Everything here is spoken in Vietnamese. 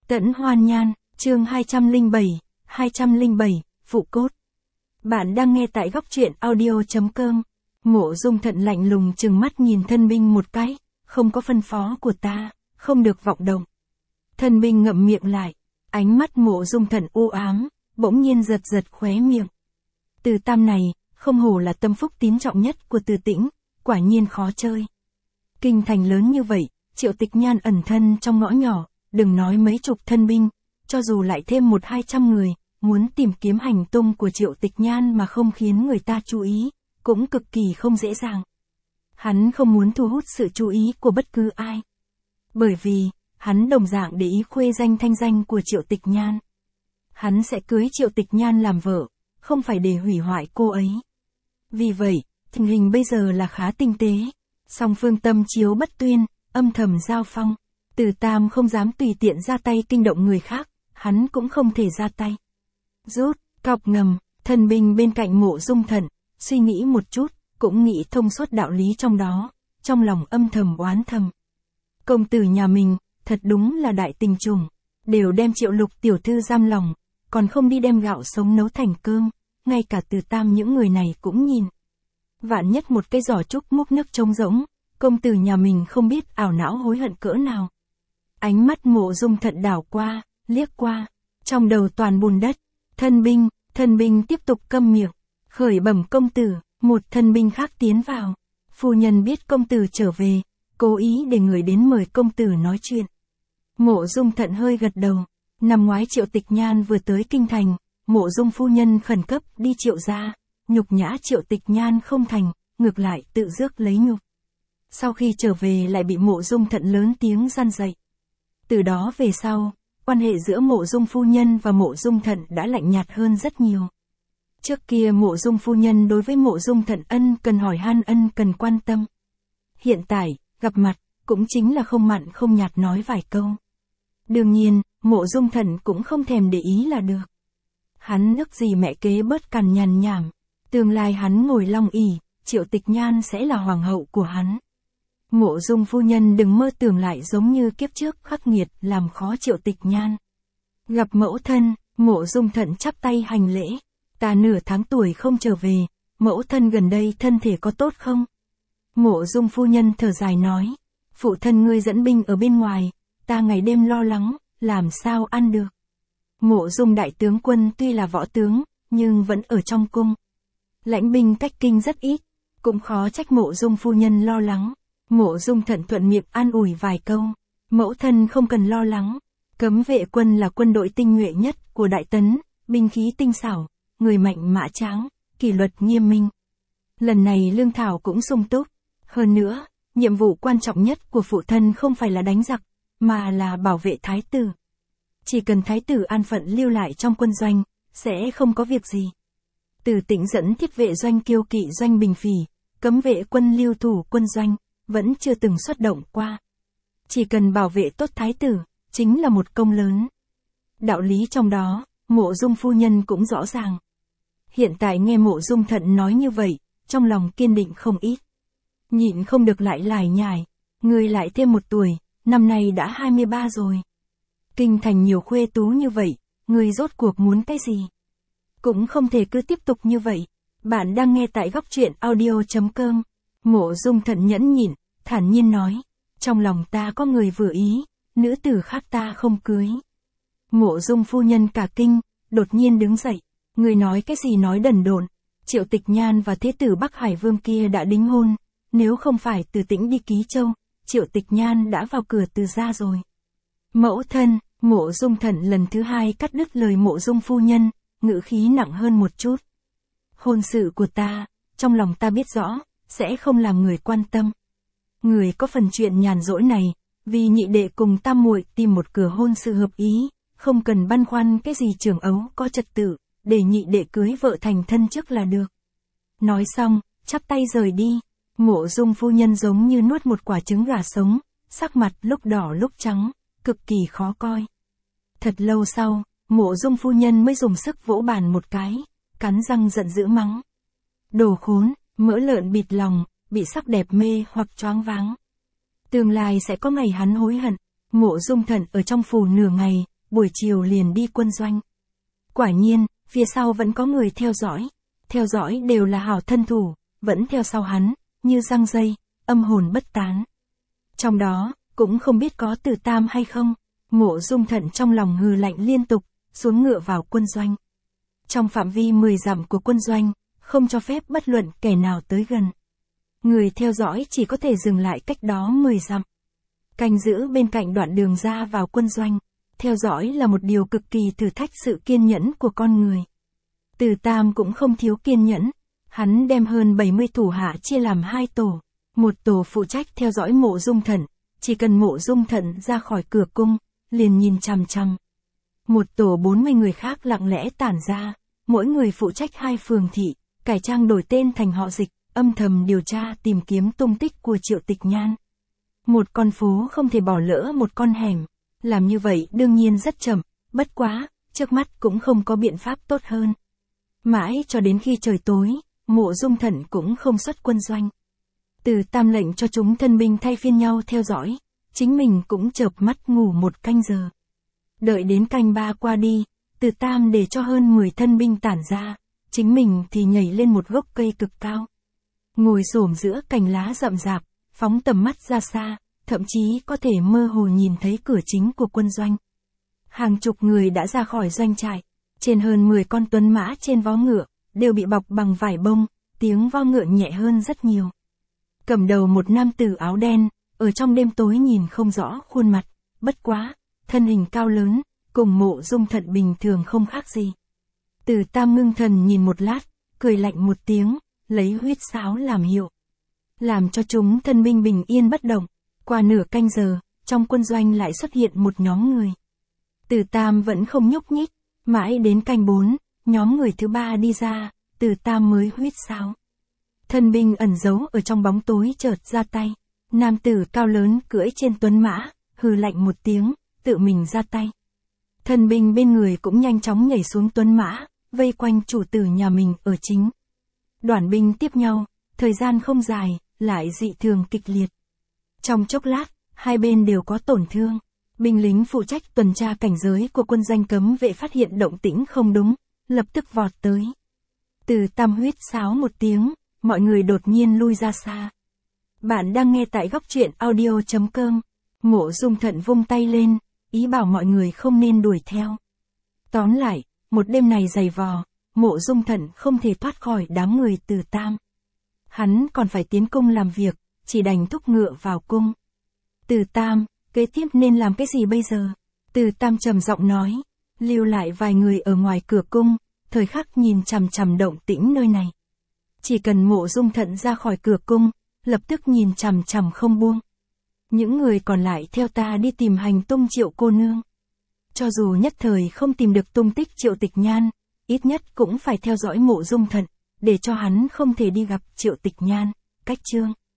Tẫn Hoan Nhan, chương 207, phụ cốt. Bạn đang nghe tại góc truyện audio.com. Mộ Dung Thận lạnh lùng trừng mắt nhìn thân binh một cái, không có phân phó của ta, không được vọng động. Thân binh ngậm miệng lại, ánh mắt Mộ Dung Thận u ám, bỗng nhiên giật giật khóe miệng. Từ Tam này, không hổ là tâm phúc tín trọng nhất của Từ Tĩnh, quả nhiên khó chơi. Kinh thành lớn như vậy, Triệu Tịch Nhan ẩn thân trong ngõ nhỏ, đừng nói mấy chục thân binh, cho dù lại thêm 100-200 người, muốn tìm kiếm hành tung của Triệu Tịch Nhan mà không khiến người ta chú ý, cũng cực kỳ không dễ dàng. Hắn không muốn thu hút sự chú ý của bất cứ ai. Bởi vì, hắn đồng dạng để ý khuê danh thanh danh của Triệu Tịch Nhan. Hắn sẽ cưới Triệu Tịch Nhan làm vợ, không phải để hủy hoại cô ấy. Vì vậy, tình hình bây giờ là khá tinh tế, song phương tâm chiếu bất tuyên, âm thầm giao phong. Từ Tam không dám tùy tiện ra tay kinh động người khác, hắn cũng không thể ra tay. Rút, cọc ngầm, thần binh bên cạnh Mộ Dung Thận, suy nghĩ một chút, cũng nghĩ thông suốt đạo lý trong đó, trong lòng âm thầm oán thầm. Công tử nhà mình, thật đúng là đại tình trùng, đều đem Triệu Lục tiểu thư giam lòng, còn không đi đem gạo sống nấu thành cơm, ngay cả Từ Tam những người này cũng nhìn. Vạn nhất một cái giỏ trúc múc nước trống rỗng, công tử nhà mình không biết ảo não hối hận cỡ nào. Ánh mắt Mộ Dung Thận đảo qua, liếc qua, trong đầu toàn bùn đất. Thân binh tiếp tục câm miệng, khởi bẩm công tử, một thân binh khác tiến vào. Phu nhân biết công tử trở về, cố ý để người đến mời công tử nói chuyện. Mộ Dung Thận hơi gật đầu, năm ngoái Triệu Tịch Nhan vừa tới kinh thành, Mộ Dung phu nhân khẩn cấp đi Triệu gia, nhục nhã Triệu Tịch Nhan không thành, ngược lại tự rước lấy nhục. Sau khi trở về lại bị Mộ Dung Thận lớn tiếng gian dạy. Từ đó về sau, quan hệ giữa Mộ Dung phu nhân và Mộ Dung Thận đã lạnh nhạt hơn rất nhiều. Trước kia Mộ Dung phu nhân đối với Mộ Dung Thận ân cần hỏi han ân cần quan tâm. Hiện tại, gặp mặt, cũng chính là không mặn không nhạt nói vài câu. Đương nhiên, Mộ Dung Thận cũng không thèm để ý là được. Hắn ước gì mẹ kế bớt cằn nhằn nhảm, tương lai hắn ngồi long ỷ, Triệu Tịch Nhan sẽ là hoàng hậu của hắn. Mộ Dung phu nhân đừng mơ tưởng lại giống như kiếp trước khắc nghiệt làm khó Triệu Tịch Nhan. Gặp mẫu thân, Mộ Dung Thận chắp tay hành lễ. Ta nửa tháng tuổi không trở về, mẫu thân gần đây thân thể có tốt không? Mộ Dung phu nhân thở dài nói, phụ thân ngươi dẫn binh ở bên ngoài, ta ngày đêm lo lắng, làm sao ăn được. Mộ Dung đại tướng quân tuy là võ tướng, nhưng vẫn ở trong cung. Lãnh binh cách kinh rất ít, cũng khó trách Mộ Dung phu nhân lo lắng. Mộ Dung Thận thuận miệng an ủi vài câu, mẫu thân không cần lo lắng, Cấm vệ quân là quân đội tinh nhuệ nhất của Đại Tấn, binh khí tinh xảo, người mạnh mã tráng, kỷ luật nghiêm minh. Lần này lương thảo cũng sung túc, hơn nữa, nhiệm vụ quan trọng nhất của phụ thân không phải là đánh giặc, mà là bảo vệ thái tử. Chỉ cần thái tử an phận lưu lại trong quân doanh, sẽ không có việc gì. Từ Tĩnh dẫn thiết vệ doanh Kiêu Kỵ doanh Bình Phỉ, cấm vệ quân lưu thủ quân doanh, vẫn chưa từng xuất động qua. Chỉ cần bảo vệ tốt thái tử, chính là một công lớn. Đạo lý trong đó, Mộ Dung phu nhân cũng rõ ràng. Hiện tại nghe Mộ Dung Thận nói như vậy, trong lòng kiên định không ít. Nhịn không được lại lải nhải, người lại thêm 1 tuổi, năm nay đã 23 rồi. Kinh thành nhiều khuê tú như vậy, người rốt cuộc muốn cái gì? Cũng không thể cứ tiếp tục như vậy. Bạn đang nghe tại góc truyện audio.com. Mộ Dung Thận nhẫn nhịn, thản nhiên nói, trong lòng ta có người vừa ý, nữ tử khác ta không cưới. Mộ Dung phu nhân cả kinh, đột nhiên đứng dậy, người nói cái gì nói đần độn, Triệu Tịch Nhan và thế tử Bắc Hải Vương kia đã đính hôn, nếu không phải Từ Tĩnh đi Ký Châu, Triệu Tịch Nhan đã vào cửa Từ gia rồi. Mẫu thân, Mộ Dung Thận lần thứ 2 cắt đứt lời Mộ Dung phu nhân, ngữ khí nặng hơn một chút. Hôn sự của ta, trong lòng ta biết rõ, sẽ không làm người quan tâm. Người có phần chuyện nhàn rỗi này, vì nhị đệ cùng tam muội tìm một cửa hôn sự hợp ý, không cần băn khoăn cái gì trưởng ấu có trật tự, để nhị đệ cưới vợ thành thân trước là được. Nói xong, chắp tay rời đi. Mộ Dung phu nhân giống như nuốt một quả trứng gà sống, sắc mặt lúc đỏ lúc trắng, cực kỳ khó coi. Thật lâu sau, Mộ Dung phu nhân mới dùng sức vỗ bàn một cái, cắn răng giận dữ mắng. Đồ khốn, mỡ lợn bịt lòng, bị sắc đẹp mê hoặc choáng váng. Tương lai sẽ có ngày hắn hối hận. Mộ Dung Thận ở trong phủ nửa ngày, buổi chiều liền đi quân doanh. Quả nhiên, phía sau vẫn có người theo dõi đều là hảo thân thủ, vẫn theo sau hắn, như răng dây, âm hồn bất tán. Trong đó, cũng không biết có Từ Tam hay không, Mộ Dung Thận trong lòng hừ lạnh liên tục, xuống ngựa vào quân doanh. Trong phạm vi 10 dặm của quân doanh, không cho phép bất luận kẻ nào tới gần. Người theo dõi chỉ có thể dừng lại cách đó 10 dặm. Canh giữ bên cạnh đoạn đường ra vào quân doanh. Theo dõi là một điều cực kỳ thử thách sự kiên nhẫn của con người. Từ Tam cũng không thiếu kiên nhẫn. Hắn đem hơn 70 thủ hạ chia làm 2 tổ. Một tổ phụ trách theo dõi Mộ Dung Thận. Chỉ cần Mộ Dung Thận ra khỏi cửa cung, liền nhìn chằm chằm. Một tổ 40 người khác lặng lẽ tản ra. Mỗi người phụ trách 2 phường thị, cải trang đổi tên thành họ Dịch, âm thầm điều tra tìm kiếm tung tích của Triệu Tịch Nhan. Một con phố không thể bỏ lỡ một con hẻm. Làm như vậy đương nhiên rất chậm, bất quá, trước mắt cũng không có biện pháp tốt hơn. Mãi cho đến khi trời tối, Mộ Dung Thận cũng không xuất quân doanh. Từ Tam lệnh cho chúng thân binh thay phiên nhau theo dõi, chính mình cũng chợp mắt ngủ một canh giờ. Đợi đến canh 3 qua đi, Từ Tam để cho hơn 10 thân binh tản ra, chính mình thì nhảy lên một gốc cây cực cao. Ngồi xổm giữa cành lá rậm rạp, phóng tầm mắt ra xa, thậm chí có thể mơ hồ nhìn thấy cửa chính của quân doanh. Hàng chục người đã ra khỏi doanh trại, trên hơn 10 con tuấn mã trên vó ngựa, đều bị bọc bằng vải bông, tiếng vó ngựa nhẹ hơn rất nhiều. Cầm đầu một nam tử áo đen, ở trong đêm tối nhìn không rõ khuôn mặt, bất quá, thân hình cao lớn, cùng Mộ Dung Thận bình thường không khác gì. Từ Tam ngưng thần nhìn một lát, cười lạnh một tiếng, lấy huyết sáo làm hiệu. Làm cho chúng thân binh bình yên bất động. Qua nửa canh giờ, trong quân doanh lại xuất hiện một nhóm người. Từ Tam vẫn không nhúc nhích, mãi đến canh 4, nhóm người thứ 3 đi ra, Từ Tam mới huýt sáo. Thân binh ẩn giấu ở trong bóng tối chợt ra tay. Nam tử cao lớn cưỡi trên tuấn mã, hừ lạnh một tiếng, tự mình ra tay. Thân binh bên người cũng nhanh chóng nhảy xuống tuấn mã, vây quanh chủ tử nhà mình ở chính. Đoàn binh tiếp nhau, thời gian không dài, lại dị thường kịch liệt. Trong chốc lát, hai bên đều có tổn thương. Binh lính phụ trách tuần tra cảnh giới của quân doanh cấm vệ phát hiện động tĩnh không đúng, lập tức vọt tới. Từ Tam huýt sáo một tiếng, mọi người đột nhiên lui ra xa. Bạn đang nghe tại góc truyện audio.com. Mộ Dung Thận vung tay lên, ý bảo mọi người không nên đuổi theo. Tóm lại, một đêm này dày vò, Mộ Dung Thận không thể thoát khỏi đám người Từ Tam. Hắn còn phải tiến cung làm việc, chỉ đành thúc ngựa vào cung. Từ Tam, kế tiếp nên làm cái gì bây giờ? Từ Tam trầm giọng nói, lưu lại vài người ở ngoài cửa cung, thời khắc nhìn chằm chằm động tĩnh nơi này. Chỉ cần Mộ Dung Thận ra khỏi cửa cung, lập tức nhìn chằm chằm không buông. Những người còn lại theo ta đi tìm hành tung Triệu cô nương. Cho dù nhất thời không tìm được tung tích Triệu Tịch Nhan, ít nhất cũng phải theo dõi Mộ Dung Thận, để cho hắn không thể đi gặp Triệu Tịch Nhan. Cách chương